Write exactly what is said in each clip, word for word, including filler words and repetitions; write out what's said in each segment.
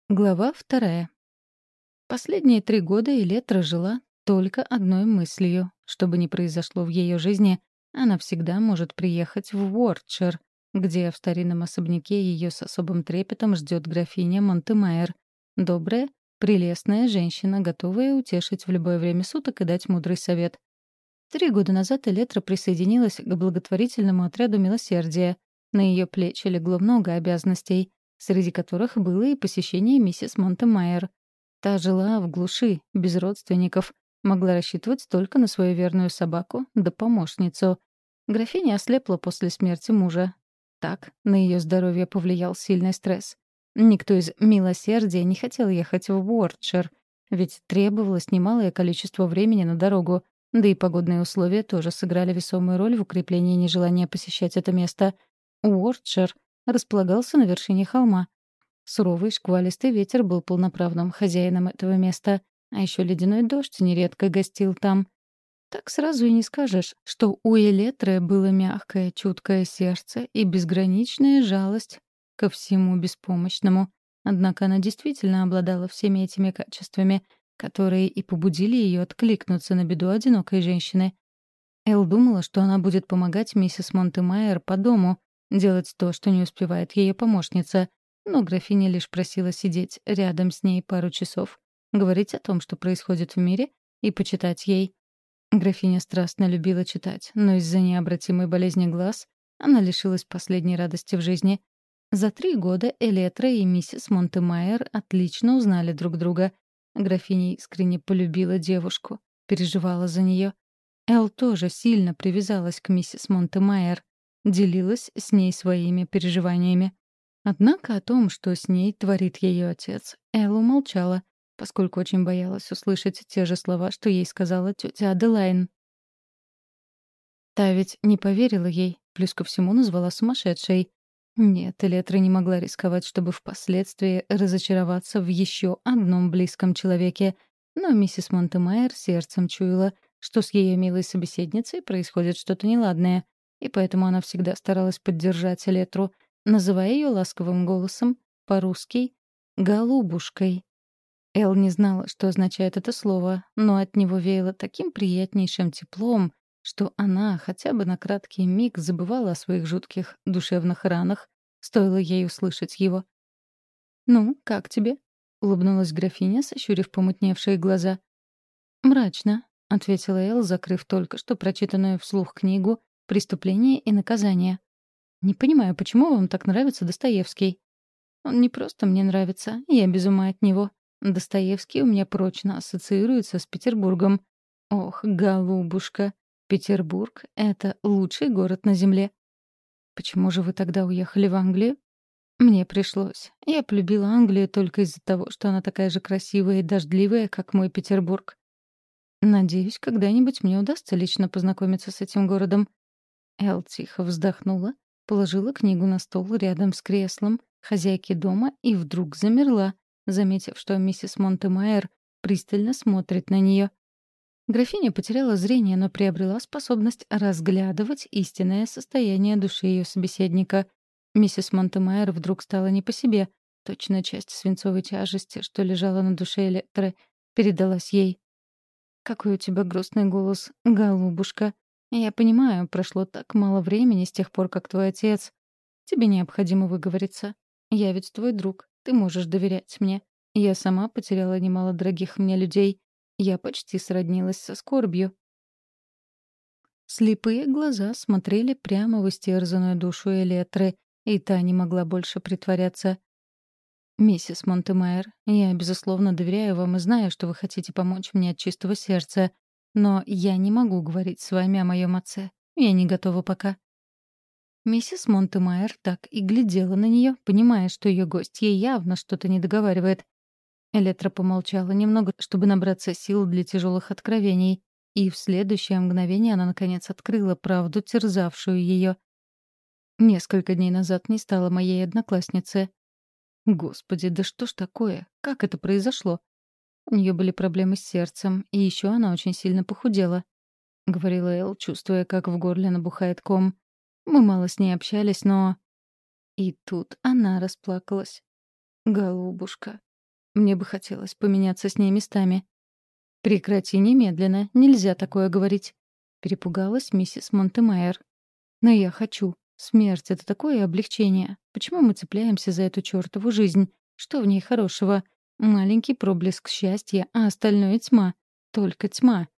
Глава вторая. Последние три года Элетра жила только одной мыслью. Что бы ни произошло в ее жизни, она всегда может приехать в Уордшир, где в старинном особняке ее с особым трепетом ждет графиня Монтемайер. Добрая, прелестная женщина, готовая утешить в любое время суток и дать мудрый совет. Три года назад Элетра присоединилась к благотворительному отряду милосердия. На ее плечи легло много обязанностей, среди которых было и посещение миссис Монтемайер. Та жила в глуши, без родственников, могла рассчитывать только на свою верную собаку да помощницу. Графиня ослепла после смерти мужа. Так на ее здоровье повлиял сильный стресс. Никто из милосердия не хотел ехать в Уордшир, ведь требовалось немалое количество времени на дорогу, да и погодные условия тоже сыграли весомую роль в укреплении нежелания посещать это место. Уордшир располагался на вершине холма. Суровый шквалистый ветер был полноправным хозяином этого места, а еще ледяной дождь нередко гостил там. Так сразу и не скажешь, что у Элетры было мягкое, чуткое сердце и безграничная жалость ко всему беспомощному. Однако она действительно обладала всеми этими качествами, которые и побудили ее откликнуться на беду одинокой женщины. Эл думала, что она будет помогать миссис Монтемайер по дому, делать то, что не успевает ее помощница, но графиня лишь просила сидеть рядом с ней пару часов, говорить о том, что происходит в мире, и почитать ей. Графиня страстно любила читать, но из-за необратимой болезни глаз она лишилась последней радости в жизни. За три года Элетра и миссис Монтемайер отлично узнали друг друга. Графиня искренне полюбила девушку, переживала за нее. Эл тоже сильно привязалась к миссис Монтемайер, делилась с ней своими переживаниями. Однако о том, что с ней творит ее отец, Эл умолчала, поскольку очень боялась услышать те же слова, что ей сказала тетя Аделайн. Та ведь не поверила ей, плюс ко всему назвала сумасшедшей. Нет, Элетра не могла рисковать, чтобы впоследствии разочароваться в еще одном близком человеке, но миссис Монтемайер сердцем чуяла, что с ее милой собеседницей происходит что-то неладное, и поэтому она всегда старалась поддержать Элетру, называя ее ласковым голосом, по-русски, «голубушкой». Эл не знала, что означает это слово, но от него веяло таким приятнейшим теплом, что она хотя бы на краткий миг забывала о своих жутких душевных ранах, стоило ей услышать его. «Ну, как тебе?» — улыбнулась графиня, сощурив помутневшие глаза. «Мрачно», — ответила Эл, закрыв только что прочитанную вслух книгу «Преступление и наказание». «Не понимаю, почему вам так нравится Достоевский?» «Он не просто мне нравится, я без ума от него. Достоевский у меня прочно ассоциируется с Петербургом. Ох, голубушка, Петербург — это лучший город на земле». «Почему же вы тогда уехали в Англию?» «Мне пришлось. Я полюбила Англию только из-за того, что она такая же красивая и дождливая, как мой Петербург. Надеюсь, когда-нибудь мне удастся лично познакомиться с этим городом». Эл тихо вздохнула, положила книгу на стол рядом с креслом хозяйки дома и вдруг замерла, заметив, что миссис Монтемайер пристально смотрит на нее. Графиня потеряла зрение, но приобрела способность разглядывать истинное состояние души ее собеседника. Миссис Монтемайер вдруг стала не по себе. Точно часть свинцовой тяжести, что лежала на душе Электры, передалась ей. «Какой у тебя грустный голос, голубушка. Я понимаю, прошло так мало времени с тех пор, как твой отец. Тебе необходимо выговориться. Я ведь твой друг, ты можешь доверять мне. Я сама потеряла немало дорогих мне людей. Я почти сроднилась со скорбью». Слепые глаза смотрели прямо в истерзанную душу Элетры, и та не могла больше притворяться. «Миссис Монтемайер, я, безусловно, доверяю вам и знаю, что вы хотите помочь мне от чистого сердца. Но я не могу говорить с вами о моем отце. Я не готова пока». Миссис Монтемайер так и глядела на нее, понимая, что ее гость ей явно что-то не договаривает. Элетра помолчала немного, чтобы набраться сил для тяжелых откровений, и в следующее мгновение она, наконец, открыла правду, терзавшую ее. Несколько дней назад не стало моей одноклассницы. Господи, да что ж такое? Как это произошло? У нее были проблемы с сердцем, и еще она очень сильно похудела, — говорила Эл, чувствуя, как в горле набухает ком. Мы мало с ней общались, но... И тут она расплакалась. «Голубушка, Мне бы хотелось поменяться с ней местами. «Прекрати немедленно, нельзя такое говорить», — перепугалась миссис Монтемайер. «Но я хочу. Смерть — это такое облегчение. Почему мы цепляемся за эту чёртову жизнь? Что в ней хорошего? Маленький проблеск счастья, а остальное — тьма. Только тьма».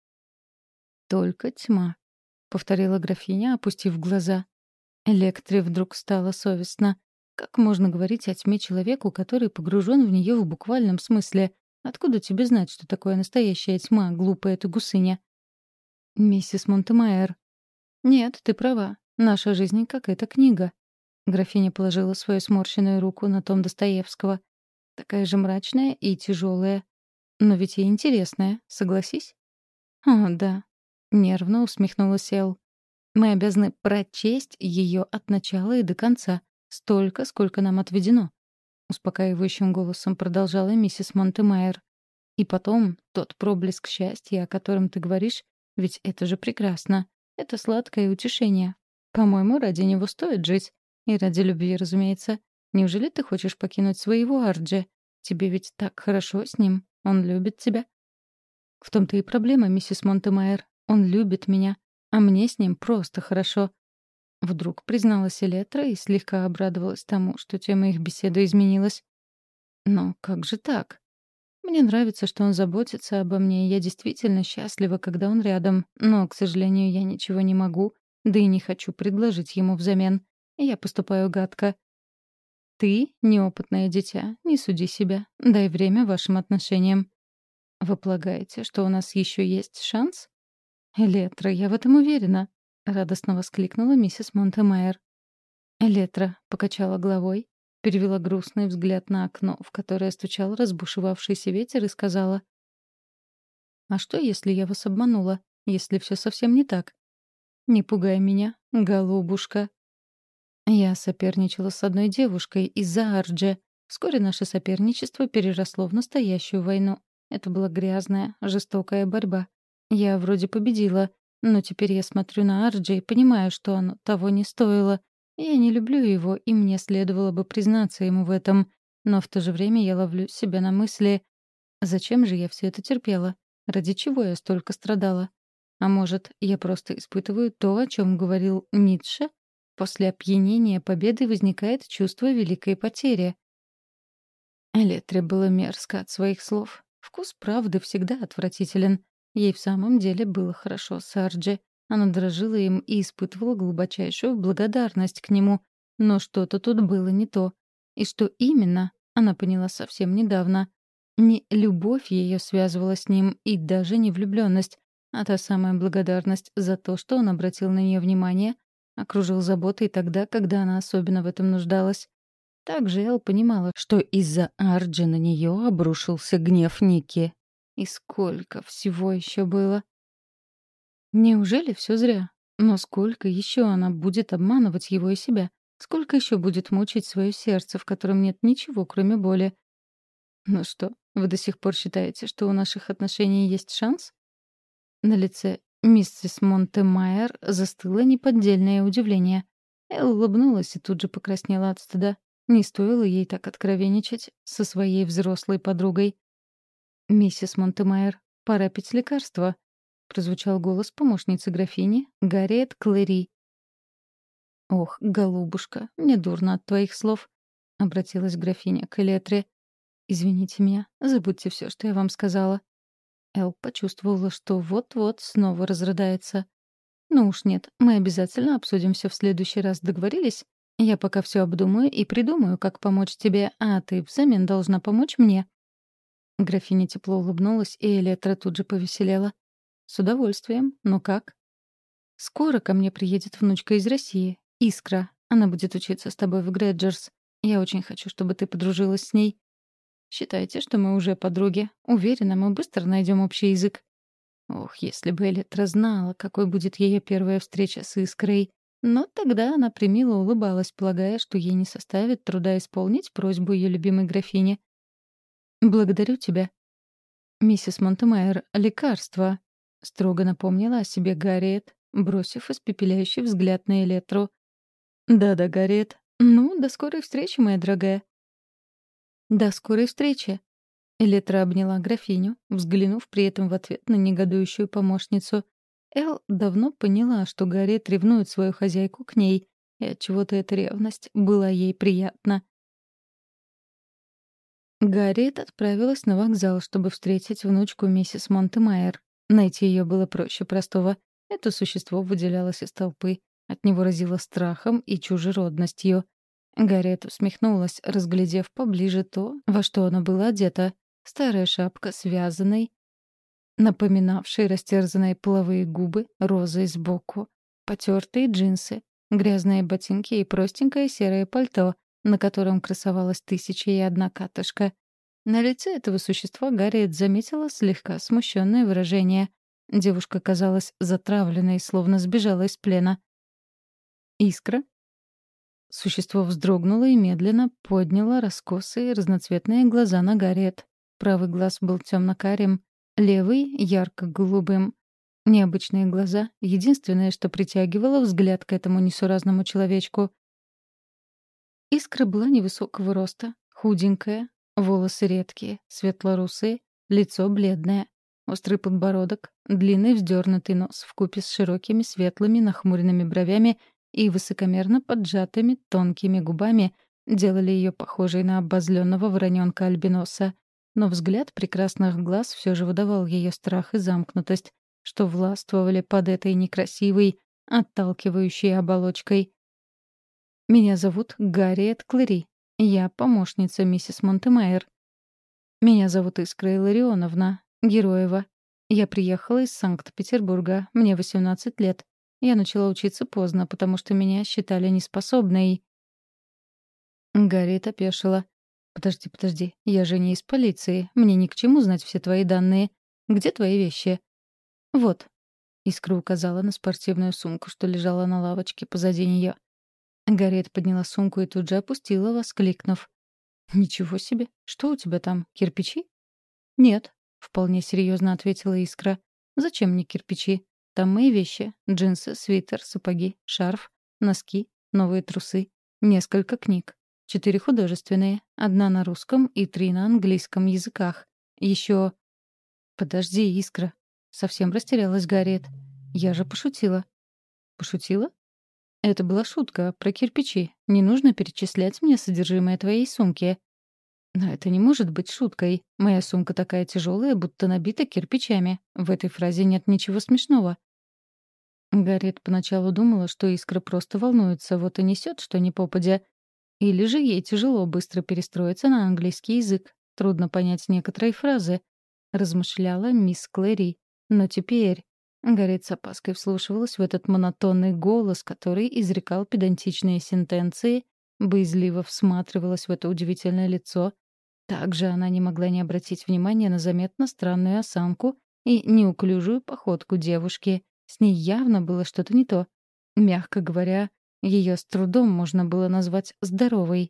«Только тьма», — повторила графиня, опустив глаза. Электре вдруг стало совестно. Как можно говорить о тьме человеку, который погружен в нее в буквальном смысле? Откуда тебе знать, что такое настоящая тьма, глупая ты гусыня? Миссис Монтемайер. Нет, ты права. Наша жизнь как эта книга. Графиня положила свою сморщенную руку на том Достоевского. Такая же мрачная и тяжелая. Но ведь и интересная, согласись? О, да. Нервно усмехнулась Эл. Мы обязаны прочесть ее от начала и до конца. Столько, сколько нам отведено. Успокаивающим голосом продолжала миссис Монтемайер. И потом, тот проблеск счастья, о котором ты говоришь, ведь это же прекрасно. Это сладкое утешение. По-моему, ради него стоит жить. И ради любви, разумеется. Неужели ты хочешь покинуть своего Арджи? Тебе ведь так хорошо с ним. Он любит тебя. В том-то и проблема, миссис Монтемайер. Он любит меня. А мне с ним просто хорошо. Вдруг призналась Элетра и слегка обрадовалась тому, что тема их беседы изменилась. Но как же так? Мне нравится, что он заботится обо мне, и я действительно счастлива, когда он рядом. Но, к сожалению, я ничего не могу, да и не хочу предложить ему взамен. Я поступаю гадко. Ты — неопытное дитя, не суди себя. Дай время вашим отношениям. Вы полагаете, что у нас еще есть шанс? Элетра, я в этом уверена, — радостно воскликнула миссис Монтемайер. Элетра покачала головой, перевела грустный взгляд на окно, в которое стучал разбушевавшийся ветер, и сказала: «А что, если я вас обманула? Если все совсем не так? Не пугай меня, голубушка». Я соперничала с одной девушкой из-за Ардже. Вскоре наше соперничество переросло в настоящую войну. Это была грязная, жестокая борьба. Я вроде победила, но теперь я смотрю на Арджи и понимаю, что оно того не стоило. Я не люблю его, и мне следовало бы признаться ему в этом. Но в то же время я ловлю себя на мысли: зачем же я все это терпела? Ради чего я столько страдала? А может, я просто испытываю то, о чем говорил Ницше? После опьянения победой возникает чувство великой потери. Элетре было мерзко от своих слов. Вкус правды всегда отвратителен. Ей в самом деле было хорошо с Арджи. Она дорожила им и испытывала глубочайшую благодарность к нему. Но что-то тут было не то. И что именно, она поняла совсем недавно. Не любовь ее связывала с ним, и даже не влюбленность, а та самая благодарность за то, что он обратил на нее внимание, окружил заботой тогда, когда она особенно в этом нуждалась. Также Эл понимала, что из-за Арджи на нее обрушился гнев Ники. И сколько всего еще было. Неужели все зря? Но сколько еще она будет обманывать его и себя? Сколько еще будет мучить свое сердце, в котором нет ничего, кроме боли? Ну что, вы до сих пор считаете, что у наших отношений есть шанс? На лице миссис Монтемайер застыло неподдельное удивление. Эл улыбнулась и тут же покраснела от стыда. Не стоило ей так откровенничать со своей взрослой подругой. «Миссис Монтемайер, пора пить лекарство», — прозвучал голос помощницы графини, Гарриет Клэри. «Ох, голубушка, мне дурно от твоих слов», — обратилась графиня к Элетре. «Извините меня, забудьте все, что я вам сказала». Эл почувствовала, что вот-вот снова разрыдается. «Ну уж нет, мы обязательно обсудим все в следующий раз, договорились? Я пока все обдумаю и придумаю, как помочь тебе, а ты взамен должна помочь мне». Графиня тепло улыбнулась, и Элетра тут же повеселела. «С удовольствием. Ну как?» «Скоро ко мне приедет внучка из России, Искра. Она будет учиться с тобой в Грэджерс. Я очень хочу, чтобы ты подружилась с ней. Считайте, что мы уже подруги. Уверена, мы быстро найдем общий язык». Ох, если бы Элетра знала, какой будет ее первая встреча с Искрой. Но тогда она примило улыбалась, полагая, что ей не составит труда исполнить просьбу ее любимой графини. «Благодарю тебя». «Миссис Монтемайер, лекарство», — строго напомнила о себе Гарриет, бросив испепеляющий взгляд на Элетру. «Да-да, Гарриет. Ну, до скорой встречи, моя дорогая». «До скорой встречи», Электра обняла графиню, взглянув при этом в ответ на негодующую помощницу. Эл давно поняла, что Гарриет ревнует свою хозяйку к ней, и отчего-то эта ревность была ей приятна. Гарриет отправилась на вокзал, чтобы встретить внучку миссис Монтемайер. Найти ее было проще простого. Это существо выделялось из толпы. От него разило страхом и чужеродностью. Гарриет усмехнулась, разглядев поближе то, во что она была одета. Старая шапка с вязаной, напоминавшей растерзанные половые губы, розой сбоку. Потертые джинсы, грязные ботинки и простенькое серое пальто, на котором красовалась тысяча и одна катышка. На лице этого существа Гарриет заметила слегка смущенное выражение. Девушка казалась затравленной, словно сбежала из плена. «Искра?» Существо вздрогнуло и медленно подняло раскосые разноцветные глаза на Гарриет. Правый глаз был темно-карим, левый — ярко-голубым. Необычные глаза — единственное, что притягивало взгляд к этому несуразному человечку. Искра была невысокого роста, худенькая, волосы редкие, светлорусые, лицо бледное, острый подбородок, длинный вздернутый нос вкупе с широкими светлыми нахмуренными бровями и высокомерно поджатыми тонкими губами делали ее похожей на обозленного вороненка-альбиноса. Но взгляд прекрасных глаз все же выдавал ее страх и замкнутость, что властвовали под этой некрасивой, отталкивающей оболочкой. «Меня зовут Гарриет Клэри. Я помощница миссис Монтемайер. Меня зовут Искра Илларионовна Героева. Я приехала из Санкт-Петербурга. Мне восемнадцать лет. Я начала учиться поздно, потому что меня считали неспособной». Гарриет опешила. «Подожди, подожди. Я же не из полиции. Мне ни к чему знать все твои данные. Где твои вещи?» «Вот». Искра указала на спортивную сумку, что лежала на лавочке позади нее. Гарриет подняла сумку и тут же опустила, воскликнув: «Ничего себе! Что у тебя там, кирпичи?» «Нет», — вполне серьезно ответила Искра. «Зачем мне кирпичи? Там мои вещи: джинсы, свитер, сапоги, шарф, носки, новые трусы, несколько книг. Четыре художественные, одна на русском и три на английском языках. Еще...» «Подожди, Искра». Совсем растерялась Гарриет. «Я же пошутила». «Пошутила?» «Это была шутка про кирпичи. Не нужно перечислять мне содержимое твоей сумки». «Но это не может быть шуткой. Моя сумка такая тяжелая, будто набита кирпичами. В этой фразе нет ничего смешного». Гарриет поначалу думала, что Искра просто волнуется, вот и несет, что ни попадя. Или же ей тяжело быстро перестроиться на английский язык. Трудно понять некоторые фразы. Размышляла мисс Клэри. Но теперь... Гарриет с опаской вслушивалась в этот монотонный голос, который изрекал педантичные сентенции, боязливо всматривалась в это удивительное лицо. Также она не могла не обратить внимания на заметно странную осанку и неуклюжую походку девушки. С ней явно было что-то не то. Мягко говоря, ее с трудом можно было назвать здоровой.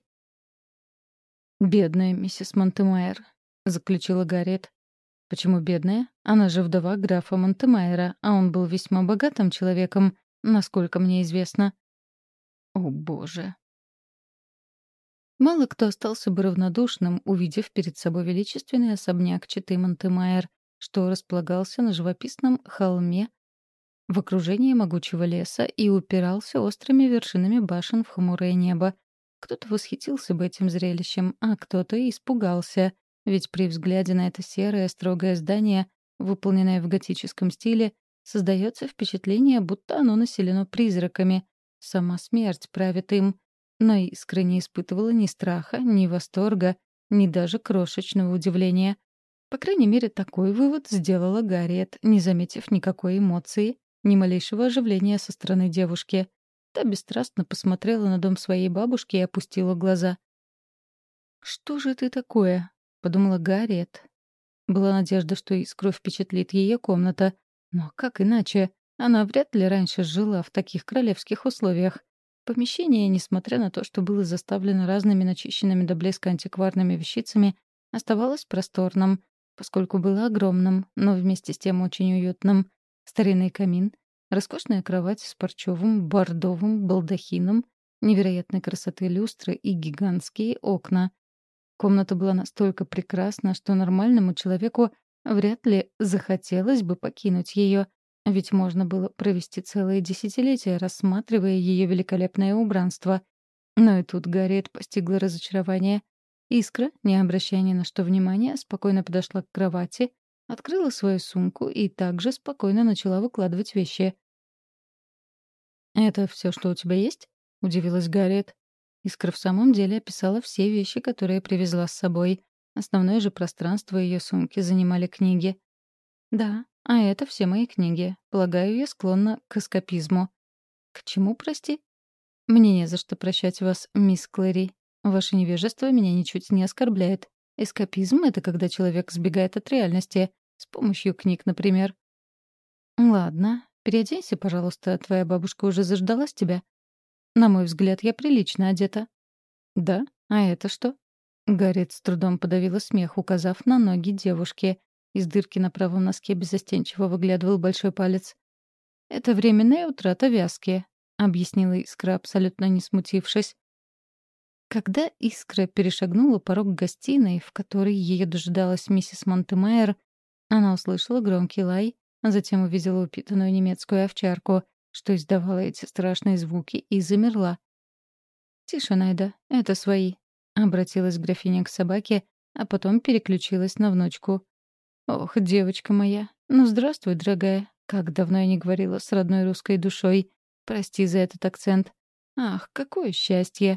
«Бедная миссис Монтемайер», — заключила Гарриет. «Почему бедная? Она же вдова графа Монтемайера, а он был весьма богатым человеком, насколько мне известно». «О, боже!» Мало кто остался бы равнодушным, увидев перед собой величественный особняк четы Монтемайер, что располагался на живописном холме в окружении могучего леса и упирался острыми вершинами башен в хмурое небо. Кто-то восхитился бы этим зрелищем, а кто-то и испугался, ведь при взгляде на это серое, строгое здание, выполненное в готическом стиле, создается впечатление, будто оно населено призраками. Сама смерть правит им. Но Искра не испытывала ни страха, ни восторга, ни даже крошечного удивления. По крайней мере, такой вывод сделала Гарриет, не заметив никакой эмоции, ни малейшего оживления со стороны девушки. Та бесстрастно посмотрела на дом своей бабушки и опустила глаза. «Что же ты такое?» — подумала Гарриет. Была надежда, что Искру впечатлит ее комната. Но как иначе? Она вряд ли раньше жила в таких королевских условиях. Помещение, несмотря на то, что было заставлено разными начищенными до блеска антикварными вещицами, оставалось просторным, поскольку было огромным, но вместе с тем очень уютным. Старинный камин, роскошная кровать с парчевым бордовым балдахином, невероятной красоты люстры и гигантские окна. Комната была настолько прекрасна, что нормальному человеку вряд ли захотелось бы покинуть ее, ведь можно было провести целые десятилетия, рассматривая ее великолепное убранство. Но и тут Гарриет постигла разочарование. Искра, не обращая ни на что внимания, спокойно подошла к кровати, открыла свою сумку и также спокойно начала выкладывать вещи. «Это все, что у тебя есть?» — удивилась Гарриет. Искра в самом деле описала все вещи, которые привезла с собой. Основное же пространство ее сумки занимали книги. «Да, а это все мои книги. Полагаю, я склонна к эскапизму». «К чему, прости?» «Мне не за что прощать вас, мисс Клэри. Ваше невежество меня ничуть не оскорбляет. Эскапизм — это когда человек сбегает от реальности. С помощью книг, например». «Ладно, переоденься, пожалуйста, твоя бабушка уже заждалась тебя». «На мой взгляд, я прилично одета». «Да? А это что?» Гарриет с трудом подавила смех, указав на ноги девушки. Из дырки на правом носке беззастенчиво выглядывал большой палец. «Это временная утрата вязки», — объяснила Искра, абсолютно не смутившись. Когда Искра перешагнула порог гостиной, в которой ее дожидалась миссис Монтемайер, она услышала громкий лай, а затем увидела упитанную немецкую овчарку, что издавала эти страшные звуки, и замерла. «Тише, Найда, это свои», — обратилась графиня к собаке, а потом переключилась на внучку. «Ох, девочка моя, ну здравствуй, дорогая. Как давно я не говорила с родной русской душой. Прости за этот акцент. Ах, какое счастье!»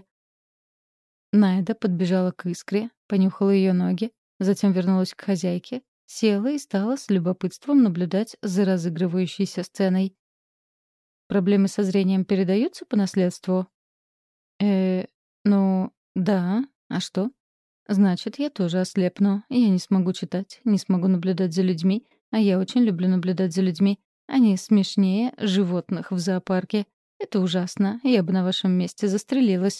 Найда подбежала к Искре, понюхала ее ноги, затем вернулась к хозяйке, села и стала с любопытством наблюдать за разыгрывающейся сценой. «Проблемы со зрением передаются по наследству?» «Э, ну, да. А что?» «Значит, я тоже ослепну. Я не смогу читать, не смогу наблюдать за людьми, а я очень люблю наблюдать за людьми. Они смешнее животных в зоопарке. Это ужасно. Я бы на вашем месте застрелилась».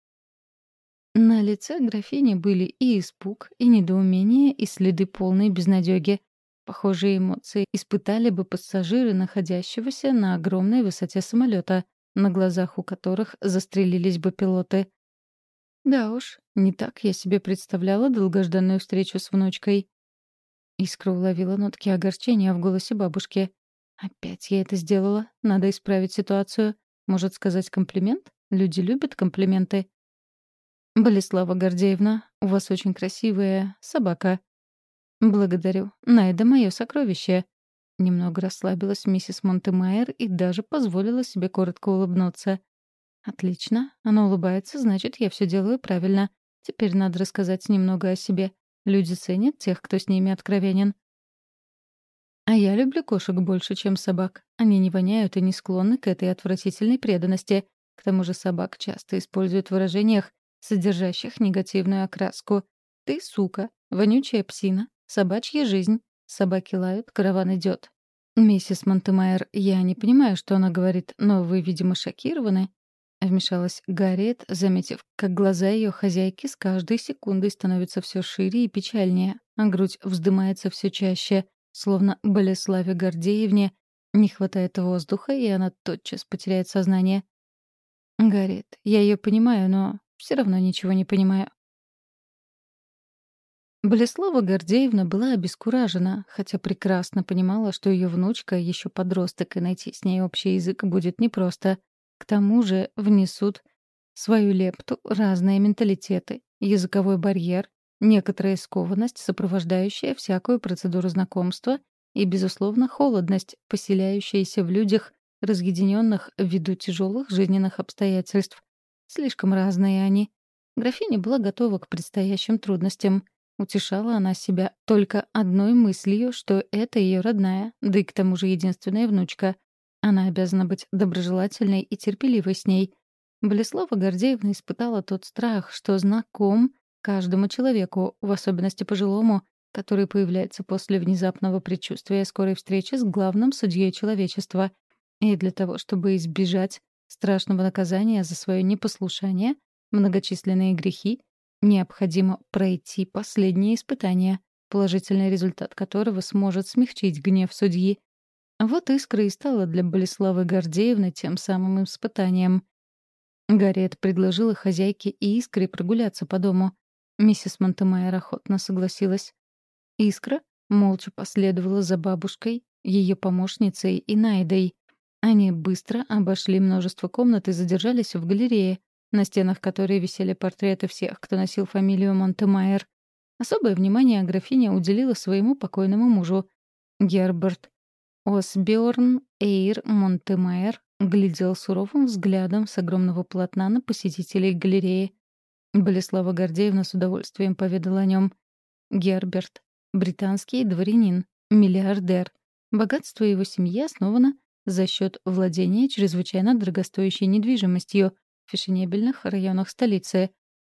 На лице графини были и испуг, и недоумение, и следы полной безнадёги. Похожие эмоции испытали бы пассажиры, находящегося на огромной высоте самолета, на глазах у которых застрелились бы пилоты. Да уж, не так я себе представляла долгожданную встречу с внучкой. Искра уловила нотки огорчения в голосе бабушки. Опять я это сделала. Надо исправить ситуацию. Может, сказать комплимент? Люди любят комплименты. «Болеслава Гордеевна, у вас очень красивая собака». «Благодарю. Найда — мое сокровище». Немного расслабилась миссис Монтемайер и даже позволила себе коротко улыбнуться. «Отлично. Она улыбается, значит, я все делаю правильно. Теперь надо рассказать немного о себе. Люди ценят тех, кто с ними откровенен». «А я люблю кошек больше, чем собак. Они не воняют и не склонны к этой отвратительной преданности. К тому же собак часто используют в выражениях, содержащих негативную окраску. «Ты сука», «вонючая псина», «собачья жизнь», «собаки лают», «караван идет». «Миссис Монтемайер, я не понимаю, что она говорит, но вы, видимо, шокированы», — вмешалась Гарриет, заметив, как глаза ее хозяйки с каждой секундой становятся все шире и печальнее, а грудь вздымается все чаще, словно Болеславе Гордеевне не хватает воздуха, и она тотчас потеряет сознание. «Гарриет, я ее понимаю, но все равно ничего не понимаю». Болеслава Гордеевна была обескуражена, хотя прекрасно понимала, что ее внучка еще подросток, и найти с ней общий язык будет непросто. К тому же внесут свою лепту разные менталитеты, языковой барьер, некоторая скованность, сопровождающая всякую процедуру знакомства, и, безусловно, холодность, поселяющаяся в людях, разъединенных ввиду тяжелых жизненных обстоятельств. Слишком разные они. Графиня была готова к предстоящим трудностям. Утешала она себя только одной мыслью, что это ее родная, да и к тому же единственная внучка. Она обязана быть доброжелательной и терпеливой с ней. Болеслава Гордеевна испытала тот страх, что знаком каждому человеку, в особенности пожилому, который появляется после внезапного предчувствия скорой встречи с главным судьей человечества. И для того, чтобы избежать страшного наказания за свое непослушание, многочисленные грехи, необходимо пройти последнее испытание, положительный результат которого сможет смягчить гнев судьи. Вот Искра и стала для Болеславы Гордеевны тем самым испытанием. Гарриет предложила хозяйке и Искре прогуляться по дому. Миссис Монтемайер охотно согласилась. Искра молча последовала за бабушкой, ее помощницей и Найдой. Они быстро обошли множество комнат и задержались в галерее, на стенах которой висели портреты всех, кто носил фамилию Монтемайер. Особое внимание графиня уделила своему покойному мужу. Герберт Осбиорн Эйр Монтемайер глядел суровым взглядом с огромного полотна на посетителей галереи. Болеслава Гордеевна с удовольствием поведала о нем. Герберт — британский дворянин, миллиардер. Богатство его семьи основано за счет владения чрезвычайно дорогостоящей недвижимостью в фешенебельных районах столицы.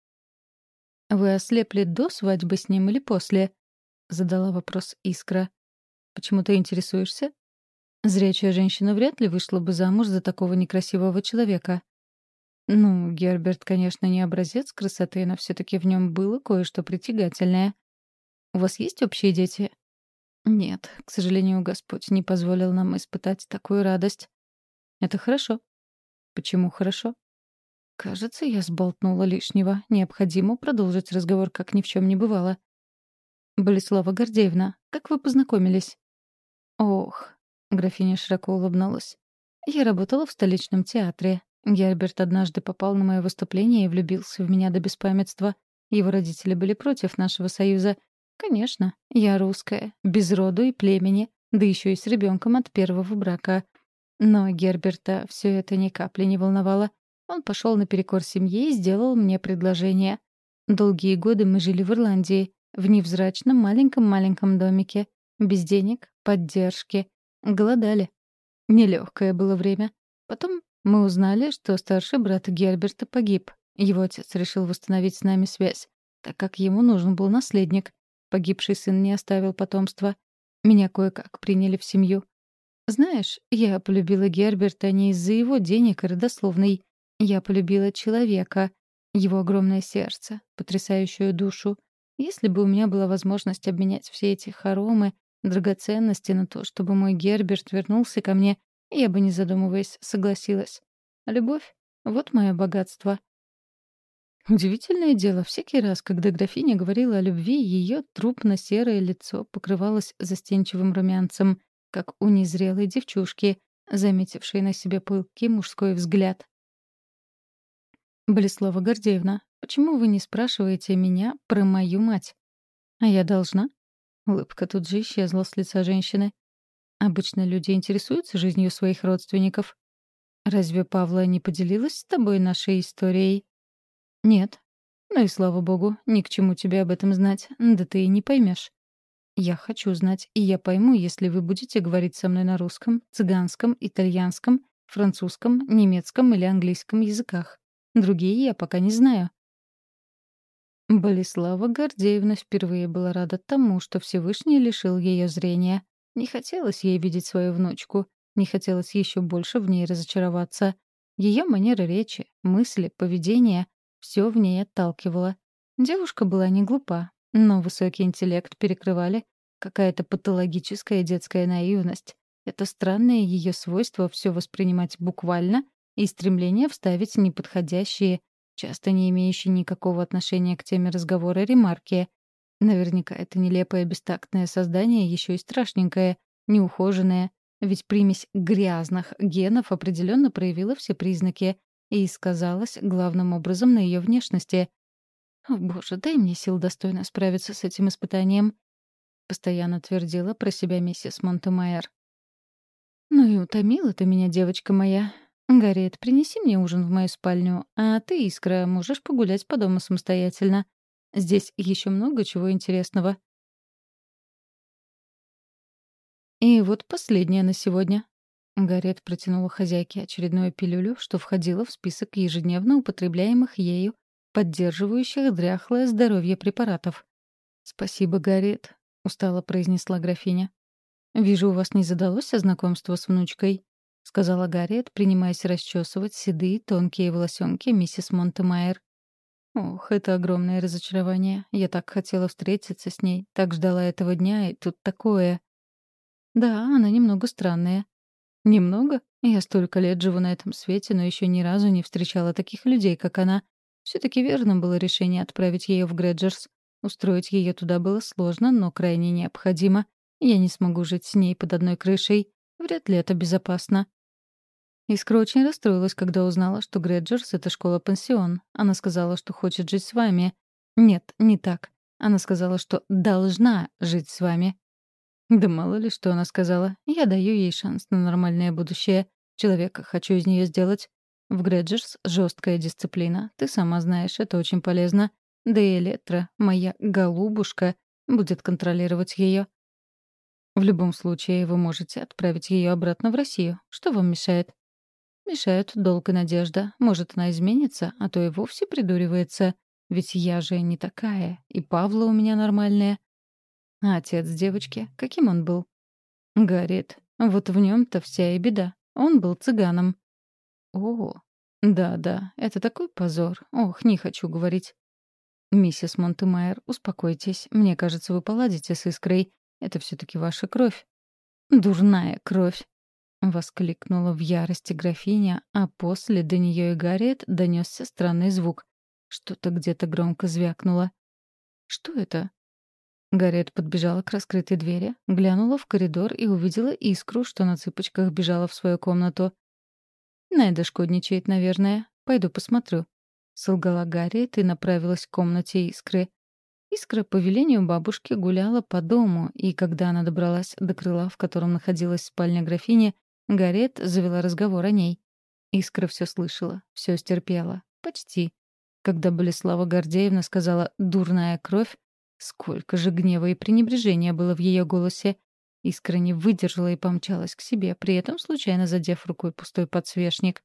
«Вы ослепли до свадьбы с ним или после?» — задала вопрос Искра. «Почему ты интересуешься?» Зрячая женщина вряд ли вышла бы замуж за такого некрасивого человека. Ну, Герберт, конечно, не образец красоты, но все-таки в нем было кое-что притягательное. «У вас есть общие дети?» «Нет, к сожалению, Господь не позволил нам испытать такую радость». «Это хорошо». «Почему хорошо?» «Кажется, я сболтнула лишнего. Необходимо продолжить разговор, как ни в чем не бывало». «Болеслава Гордеевна, как вы познакомились?» «Ох», — графиня широко улыбнулась. «Я работала в столичном театре. Герберт однажды попал на мое выступление и влюбился в меня до беспамятства. Его родители были против нашего союза. Конечно, я русская, без роду и племени, да еще и с ребенком от первого брака. Но Герберта все это ни капли не волновало. Он пошел наперекор семье и сделал мне предложение. Долгие годы мы жили в Ирландии, в невзрачном маленьком-маленьком домике, без денег, поддержки. Голодали. Нелегкое было время. Потом мы узнали, что старший брат Герберта погиб. Его отец решил восстановить с нами связь, так как ему нужен был наследник. Погибший сын не оставил потомства. Меня кое-как приняли в семью. Знаешь, я полюбила Герберта не из-за его денег и родословной. Я полюбила человека, его огромное сердце, потрясающую душу. Если бы у меня была возможность обменять все эти хоромы, драгоценности на то, чтобы мой Герберт вернулся ко мне, я бы, не задумываясь, согласилась. Любовь — вот мое богатство. Удивительное дело, всякий раз, когда графиня говорила о любви, ее трупно-серое лицо покрывалось застенчивым румянцем, как у незрелой девчушки, заметившей на себе пылкий мужской взгляд. «Болеслава Гордеевна, почему вы не спрашиваете меня про мою мать?» «А я должна?» Улыбка тут же исчезла с лица женщины. «Обычно люди интересуются жизнью своих родственников. Разве Павла не поделилась с тобой нашей историей?» «Нет. Ну и слава богу, ни к чему тебе об этом знать. Да ты и не поймешь. Я хочу знать, и я пойму, если вы будете говорить со мной на русском, цыганском, итальянском, французском, немецком или английском языках. Другие я пока не знаю». Болеслава Гордеевна впервые была рада тому, что Всевышний лишил ее зрения. Не хотелось ей видеть свою внучку, не хотелось еще больше в ней разочароваться. Ее манера речи, мысли, поведение — все в ней отталкивало. Девушка была не глупа, но высокий интеллект перекрывали какая-то патологическая детская наивность. Это странное ее свойство все воспринимать буквально и стремление вставить неподходящие, часто не имеющие никакого отношения к теме разговора ремарки. Наверняка это нелепое бестактное создание еще и страшненькое, неухоженное, ведь примесь грязных генов определенно проявила все признаки и сказалась главным образом на ее внешности. «О, боже, дай мне сил достойно справиться с этим испытанием», — постоянно твердила про себя миссис Монтемайер. «Ну и утомила ты меня, девочка моя. Гарриет, принеси мне ужин в мою спальню, а ты, Искра, можешь погулять по дому самостоятельно. Здесь еще много чего интересного». И вот последнее на сегодня. Гарриет протянула хозяйке очередную пилюлю, что входило в список ежедневно употребляемых ею, поддерживающих дряхлое здоровье препаратов. «Спасибо, Гарриет», — устало произнесла графиня. «Вижу, у вас не задалось знакомство с внучкой», — сказала Гарриет, принимаясь расчесывать седые тонкие волосенки миссис Монтемайер. «Ох, это огромное разочарование. Я так хотела встретиться с ней, так ждала этого дня, и тут такое...» «Да, она немного странная». «Немного? Я столько лет живу на этом свете, но еще ни разу не встречала таких людей, как она. Все-таки верно было решение отправить ее в Грэджерс. Устроить ее туда было сложно, но крайне необходимо. Я не смогу жить с ней под одной крышей. Вряд ли это безопасно. Искра очень расстроилась, когда узнала, что Грэджерс — это школа-пансион. Она сказала, что хочет жить с вами. Нет, не так. Она сказала, что должна жить с вами. Да мало ли, что она сказала. Я даю ей шанс на нормальное будущее. Человека хочу из нее сделать. В Грэджерс жесткая дисциплина. Ты сама знаешь, это очень полезно. Да и Электра, моя голубушка, будет контролировать ее. В любом случае, вы можете отправить ее обратно в Россию. Что вам мешает? Мешают долг и надежда. Может, она изменится, а то и вовсе придуривается. Ведь я же не такая, и Павла у меня нормальная. А отец девочки, каким он был? Гарриет. Вот в нем-то вся и беда. Он был цыганом. О, да-да, это такой позор. Ох, не хочу говорить. Миссис Монтемайер, успокойтесь. Мне кажется, вы поладите с Искрой. Это все-таки ваша кровь. Дурная кровь. Воскликнула в ярости графиня, а после до нее и Гарриет донесся странный звук. Что-то где-то громко звякнуло. Что это? Гарриет подбежала к раскрытой двери, глянула в коридор и увидела Искру, что на цыпочках бежала в свою комнату. «Найда шкодничает, наверное. Пойду посмотрю», — солгала Гарриет и направилась к комнате Искры. Искра по велению бабушки гуляла по дому, и когда она добралась до крыла, в котором находилась спальня графини, Гарриет завела разговор о ней. Искра все слышала, все стерпела. Почти. Когда Болеслава Гордеевна сказала «дурная кровь», сколько же гнева и пренебрежения было в ее голосе. Искра не выдержала и помчалась к себе, при этом случайно задев рукой пустой подсвечник.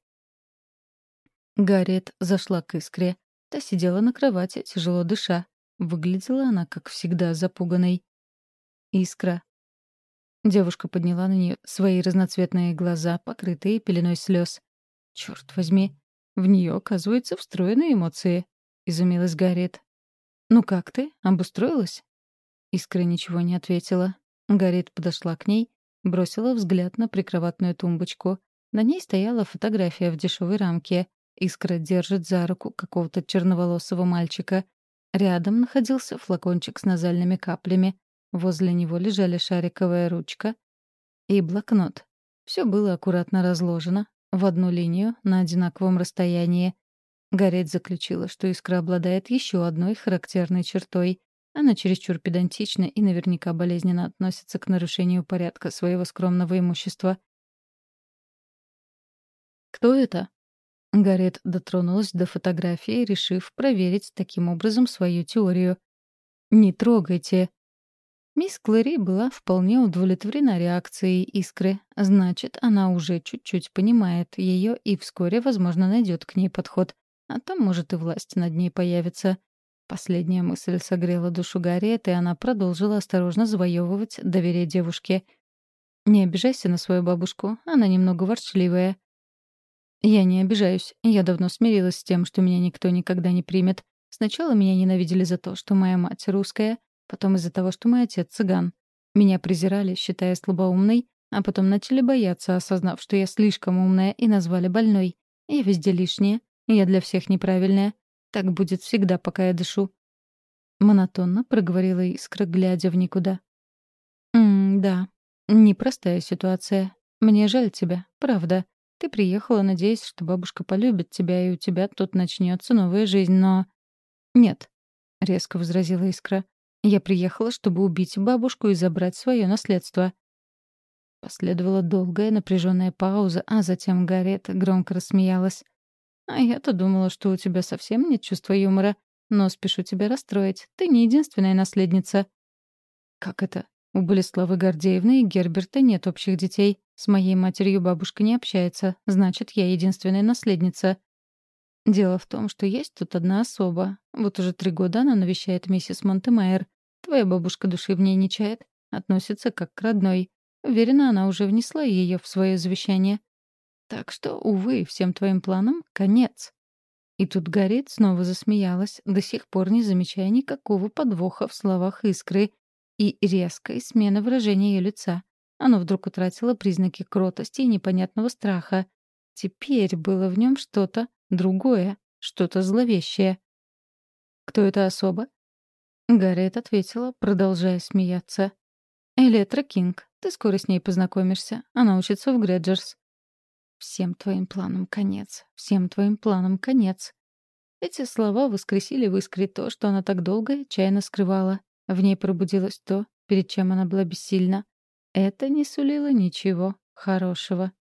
Гарриет зашла к Искре. Та сидела на кровати, тяжело дыша. Выглядела она, как всегда, запуганной. «Искра». Девушка подняла на нее свои разноцветные глаза, покрытые пеленой слез. «Черт возьми, в нее, оказывается, встроены эмоции», — изумилась Гарриет. «Ну как ты? Обустроилась?» Искра ничего не ответила. Гарриет подошла к ней, бросила взгляд на прикроватную тумбочку. На ней стояла фотография в дешевой рамке. Искра держит за руку какого-то черноволосого мальчика. Рядом находился флакончик с назальными каплями. Возле него лежали шариковая ручка и блокнот. Все было аккуратно разложено, в одну линию, на одинаковом расстоянии. Гарриет заключила, что Искра обладает еще одной характерной чертой. Она чересчур педантична и наверняка болезненно относится к нарушению порядка своего скромного имущества. «Кто это?» Гарриет дотронулась до фотографии, решив проверить таким образом свою теорию. «Не трогайте!» Мисс Клэри была вполне удовлетворена реакцией Искры. Значит, она уже чуть-чуть понимает ее и вскоре, возможно, найдет к ней подход. А там, может, и власть над ней появится. Последняя мысль согрела душу Гарриет, и она продолжила осторожно завоевывать доверие девушки. «Не обижайся на свою бабушку, она немного ворчливая». «Я не обижаюсь. Я давно смирилась с тем, что меня никто никогда не примет. Сначала меня ненавидели за то, что моя мать русская, потом из-за того, что мой отец цыган. Меня презирали, считая слабоумной, а потом начали бояться, осознав, что я слишком умная, и назвали больной. Я везде лишняя, я для всех неправильная. Так будет всегда, пока я дышу». Монотонно проговорила Искра, глядя в никуда. «М-да, непростая ситуация. Мне жаль тебя, правда. Ты приехала, надеясь, что бабушка полюбит тебя, и у тебя тут начнется новая жизнь, но...» «Нет», — резко возразила Искра. «Я приехала, чтобы убить бабушку и забрать свое наследство». Последовала долгая напряженная пауза, а затем Гарриет громко рассмеялась. «А я-то думала, что у тебя совсем нет чувства юмора. Но спешу тебя расстроить. Ты не единственная наследница». «Как это? У Болеславы Гордеевны и Герберта нет общих детей. С моей матерью бабушка не общается. Значит, я единственная наследница». «Дело в том, что есть тут одна особа. Вот уже три года она навещает миссис Монтемайер. Твоя бабушка души в ней не чает. Относится как к родной. Уверена, она уже внесла ее в свое завещание. Так что, увы, всем твоим планам конец». И тут Гарриет снова засмеялась, до сих пор не замечая никакого подвоха в словах Искры и резкой смены выражения ее лица. Оно вдруг утратило признаки кротости и непонятного страха. Теперь было в нем что-то другое. что-то зловещее. «Кто эта особа?» Гарриет ответила, продолжая смеяться. «Электра Кинг. Ты скоро с ней познакомишься. Она учится в Грэджерс». «Всем твоим планам конец. Всем твоим планам конец». Эти слова воскресили в Искре то, что она так долго и отчаянно скрывала. В ней пробудилось то, перед чем она была бессильна. Это не сулило ничего хорошего.